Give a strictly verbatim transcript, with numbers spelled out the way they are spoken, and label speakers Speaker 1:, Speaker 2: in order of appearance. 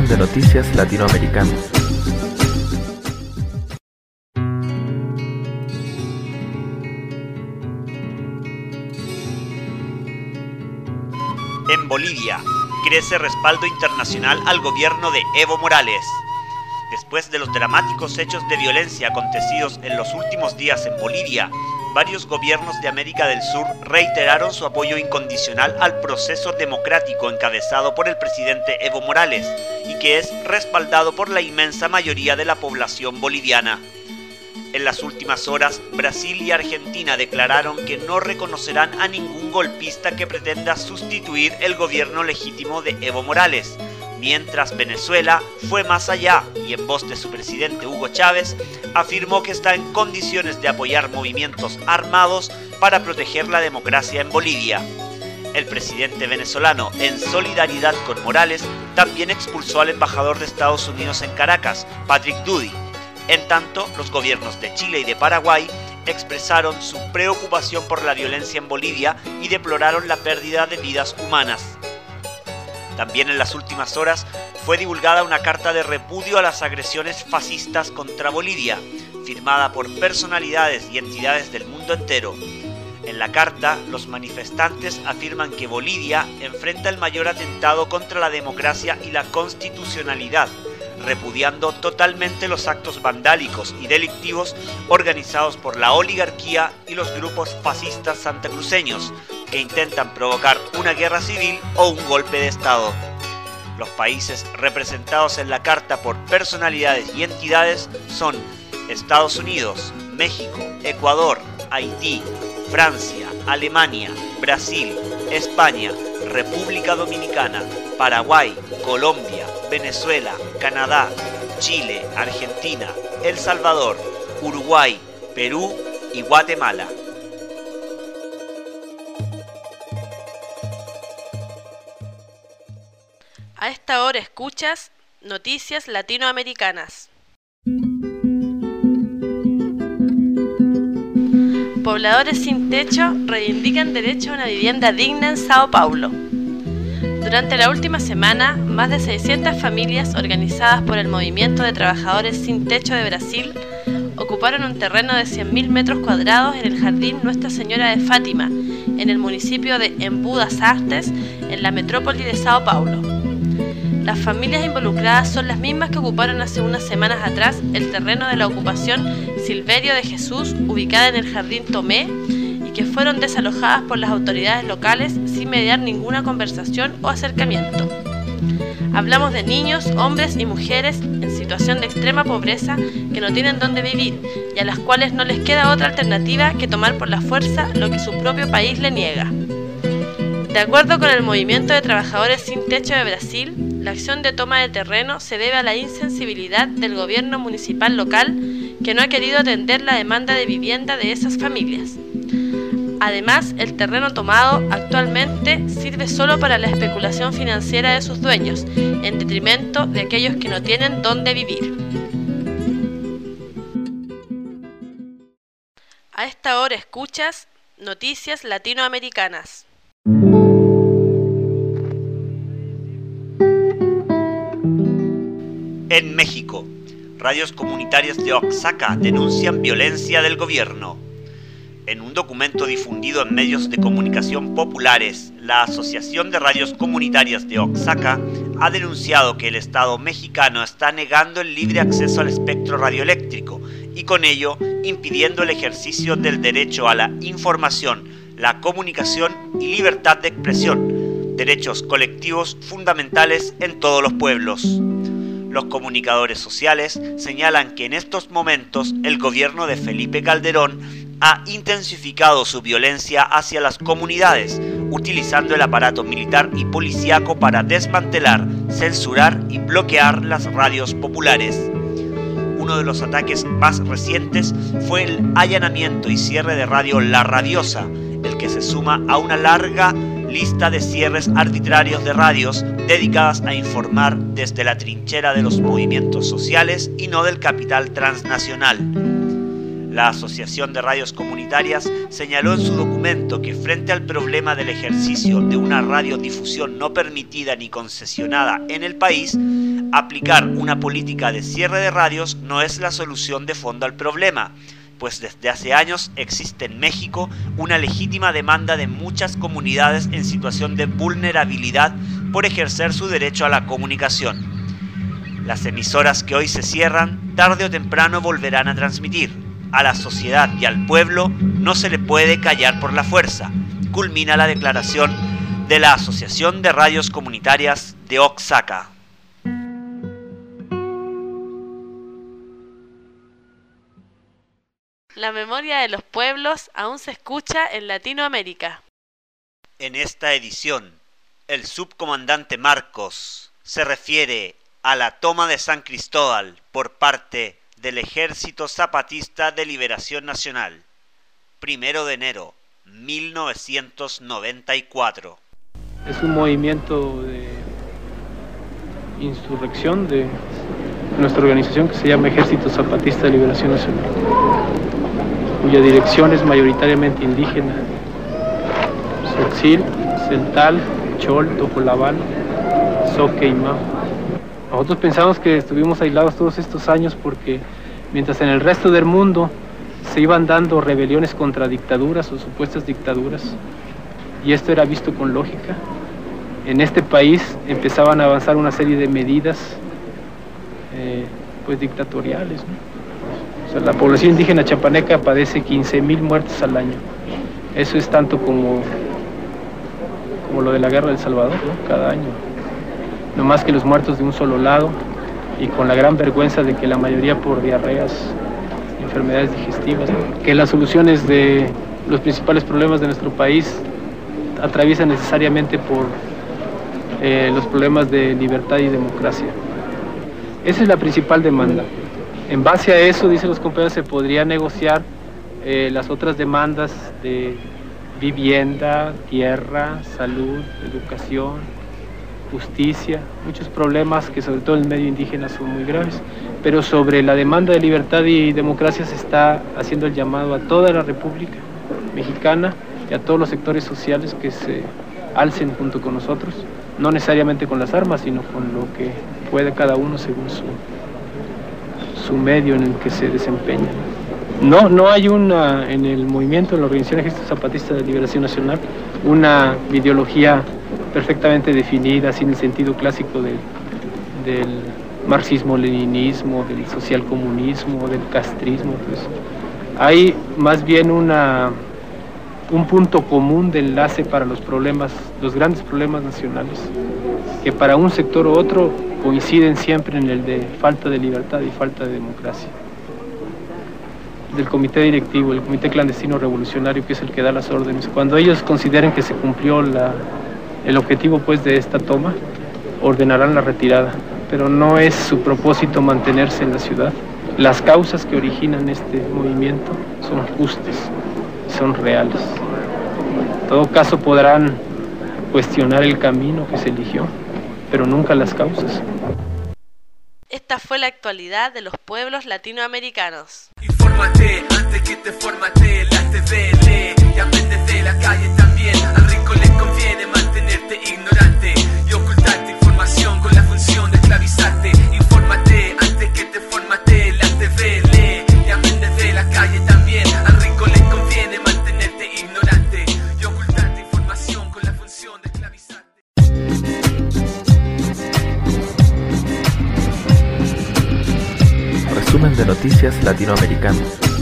Speaker 1: resumen de noticias latinoamericanas.
Speaker 2: En Bolivia, crece respaldo internacional al gobierno de Evo Morales. Después de los dramáticos hechos de violencia acontecidos en los últimos días en Bolivia, varios gobiernos de América del Sur reiteraron su apoyo incondicional al proceso democrático encabezado por el presidente Evo Morales y que es respaldado por la inmensa mayoría de la población boliviana. En las últimas horas, Brasil y Argentina declararon que no reconocerán a ningún golpista que pretenda sustituir el gobierno legítimo de Evo Morales, mientras Venezuela fue más allá y en voz de su presidente Hugo Chávez afirmó que está en condiciones de apoyar movimientos armados para proteger la democracia en Bolivia. El presidente venezolano, en solidaridad con Morales, también expulsó al embajador de Estados Unidos en Caracas, Patrick Doody. En tanto, los gobiernos de Chile y de Paraguay expresaron su preocupación por la violencia en Bolivia y deploraron la pérdida de vidas humanas. También en las últimas horas fue divulgada una carta de repudio a las agresiones fascistas contra Bolivia, firmada por personalidades y entidades del mundo entero. En la carta, los manifestantes afirman que Bolivia enfrenta el mayor atentado contra la democracia y la constitucionalidad, repudiando totalmente los actos vandálicos y delictivos organizados por la oligarquía y los grupos fascistas santacruceños que intentan provocar una guerra civil o un golpe de Estado. Los países representados en la carta por personalidades y entidades son Estados Unidos, México, Ecuador, Haití, Francia, Alemania, Brasil, España, República Dominicana, Paraguay, Colombia, Venezuela, Canadá, Chile, Argentina, El Salvador, Uruguay, Perú y Guatemala.
Speaker 3: A esta hora escuchas Noticias Latinoamericanas. Pobladores sin techo reivindican derecho a una vivienda digna en Sao Paulo. Durante la última semana, más de seiscientas familias organizadas por el Movimiento de Trabajadores Sin Techo de Brasil ocuparon un terreno de cien mil metros cuadrados en el Jardín Nuestra Señora de Fátima, en el municipio de Embu das Artes, en la metrópoli de Sao Paulo. Las familias involucradas son las mismas que ocuparon hace unas semanas atrás el terreno de la ocupación Silverio de Jesús, ubicada en el Jardín Tomé, y que fueron desalojadas por las autoridades locales sin mediar ninguna conversación o acercamiento. Hablamos de niños, hombres y mujeres en situación de extrema pobreza que no tienen dónde vivir y a las cuales no les queda otra alternativa que tomar por la fuerza lo que su propio país le niega. De acuerdo con el Movimiento de Trabajadores Sin Techo de Brasil, la acción de toma de terreno se debe a la insensibilidad del gobierno municipal local que no ha querido atender la demanda de vivienda de esas familias. Además, el terreno tomado actualmente sirve solo para la especulación financiera de sus dueños, en detrimento de aquellos que no tienen dónde vivir. A esta hora escuchas Noticias Latinoamericanas.
Speaker 2: En México, radios comunitarias de Oaxaca denuncian violencia del gobierno. En un documento difundido en medios de comunicación populares, la Asociación de Radios Comunitarias de Oaxaca ha denunciado que el Estado mexicano está negando el libre acceso al espectro radioeléctrico y con ello impidiendo el ejercicio del derecho a la información, la comunicación y libertad de expresión, derechos colectivos fundamentales en todos los pueblos. Los comunicadores sociales señalan que en estos momentos el gobierno de Felipe Calderón ha intensificado su violencia hacia las comunidades, utilizando el aparato militar y policíaco para desmantelar, censurar y bloquear las radios populares. Uno de los ataques más recientes fue el allanamiento y cierre de Radio La Rabiosa, el que se suma a una larga lista de cierres arbitrarios de radios dedicadas a informar desde la trinchera de los movimientos sociales y no del capital transnacional. La Asociación de Radios Comunitarias señaló en su documento que frente al problema del ejercicio de una radiodifusión no permitida ni concesionada en el país, Aplicar una política de cierre de radios no es la solución de fondo al problema, pues desde hace años existe en México una legítima demanda de muchas comunidades en situación de vulnerabilidad por ejercer su derecho a la comunicación. Las emisoras que hoy se cierran, tarde o temprano volverán a transmitir. A la sociedad y al pueblo no se le puede callar por la fuerza, culmina la declaración de la Asociación de Radios Comunitarias de Oaxaca.
Speaker 3: La memoria de los pueblos aún se escucha en Latinoamérica.
Speaker 2: En esta edición, el subcomandante Marcos se refiere a la toma de San Cristóbal por parte del Ejército Zapatista de Liberación Nacional, primero de enero de mil novecientos noventa y cuatro.
Speaker 4: Es un movimiento de insurrección de nuestra organización que se llama Ejército Zapatista de Liberación Nacional, cuya dirección es mayoritariamente indígena: Tzotzil, Celtal, Chol, Tojolabal, Zoque y Mao. Nosotros pensamos que estuvimos aislados todos estos años porque mientras en el resto del mundo se iban dando rebeliones contra dictaduras o supuestas dictaduras, y esto era visto con lógica, en este país empezaban a avanzar una serie de medidas eh, pues dictatoriales, ¿no? O sea, la población indígena chapaneca padece quince mil muertes al año. Eso es tanto como, como lo de la guerra del Salvador, ¿no? Cada año. No más que los muertos de un solo lado, y con la gran vergüenza de que la mayoría por diarreas, enfermedades digestivas, ¿no? Que las soluciones de los principales problemas de nuestro país atraviesan necesariamente por eh, los problemas de libertad y democracia. Esa es la principal demanda. En base a eso, dicen los compañeros, se podría negociar eh, las otras demandas de vivienda, tierra, salud, educación, justicia, muchos problemas que sobre todo en el medio indígena son muy graves, pero sobre la demanda de libertad y democracia se está haciendo el llamado a toda la República Mexicana y a todos los sectores sociales que se alcen junto con nosotros, no necesariamente con las armas, sino con lo que puede cada uno según su, su medio en el que se desempeña. No, no hay una, en el movimiento, en la Organización Ejército Zapatista de Liberación Nacional, una ideología perfectamente definida, sin el sentido clásico del, del marxismo-leninismo, del socialcomunismo, del castrismo. Pues. Hay más bien una, un punto común de enlace para los problemas, los grandes problemas nacionales, que para un sector u otro coinciden siempre en el de falta de libertad y falta de democracia. Del comité directivo, el comité clandestino revolucionario, que es el que da las órdenes, cuando ellos consideren que se cumplió la, el objetivo pues de esta toma, ordenarán la retirada, pero no es su propósito mantenerse en la ciudad. Las causas que originan este movimiento son justas, son reales. En todo caso podrán cuestionar el camino que se eligió, pero nunca las causas.
Speaker 3: Esta fue la actualidad de los pueblos latinoamericanos.
Speaker 5: Infórmate antes que te formate, la T V lee y aprende de la calle también. Al rico le conviene mantenerte ignorante y ocultarte información con la función de esclavizarte. Infórmate antes que te formate, la T V lee y aprende de la calle también. Al rico le conviene mantenerte ignorante y ocultarte información con la función de esclavizarte.
Speaker 1: Resumen de Noticias Latinoamericanas.